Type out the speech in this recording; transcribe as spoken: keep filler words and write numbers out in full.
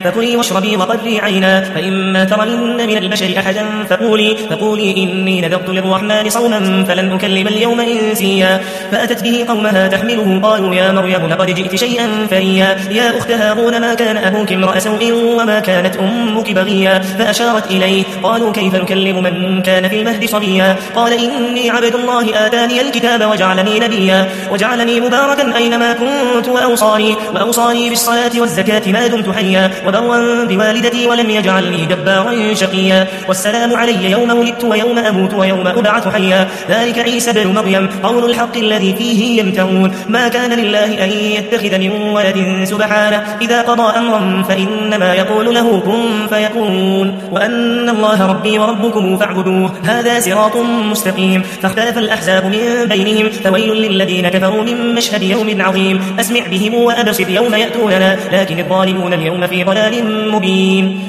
فكلي واشربي وقري عينا، فإما ترين من البشر أحدا فقولي, فقولي إني نذرت للرحمن صوما فلن أكلم اليوم إنسيا. فأتت به قومها تحمله قالوا يا مريم لقد جئت شيئا فريا، يا أخت هارون ما كان أبوك امرأ سوء وما كانت أمك بغيا. فأشارت إليه قالوا كيف نكلم من كان في المهد صبيا. قال إني عبد الله آتاني الكتاب وجعلني نبيا وجعلني مباركا أينما كنت وأوصاني, وأوصاني بالصلاة والزكاة ما دمت حيا وبرا بوالدتي ولم يجعلني جبارا شقيا. والسلام علي يوم ولدت ويوم أموت ويوم أبعث حيا. ذلك عيسى بن مريم قول الحق الذي فيه يمترون. ما كان لله أن يتخذ من ولد سبحانه، إذا قضى أمرا فإنما يقول له كن فيكون، وأن الله ربي وربكم فاعبدوه هذا صراط مستقيم. فاختلف الأحزاب من بينهم، فويل للذين كفروا من مشهد يوم عظيم. أسمع بهم وأبصر يوم يأتوننا، لكن الظالمون اليوم في ضلال مبين.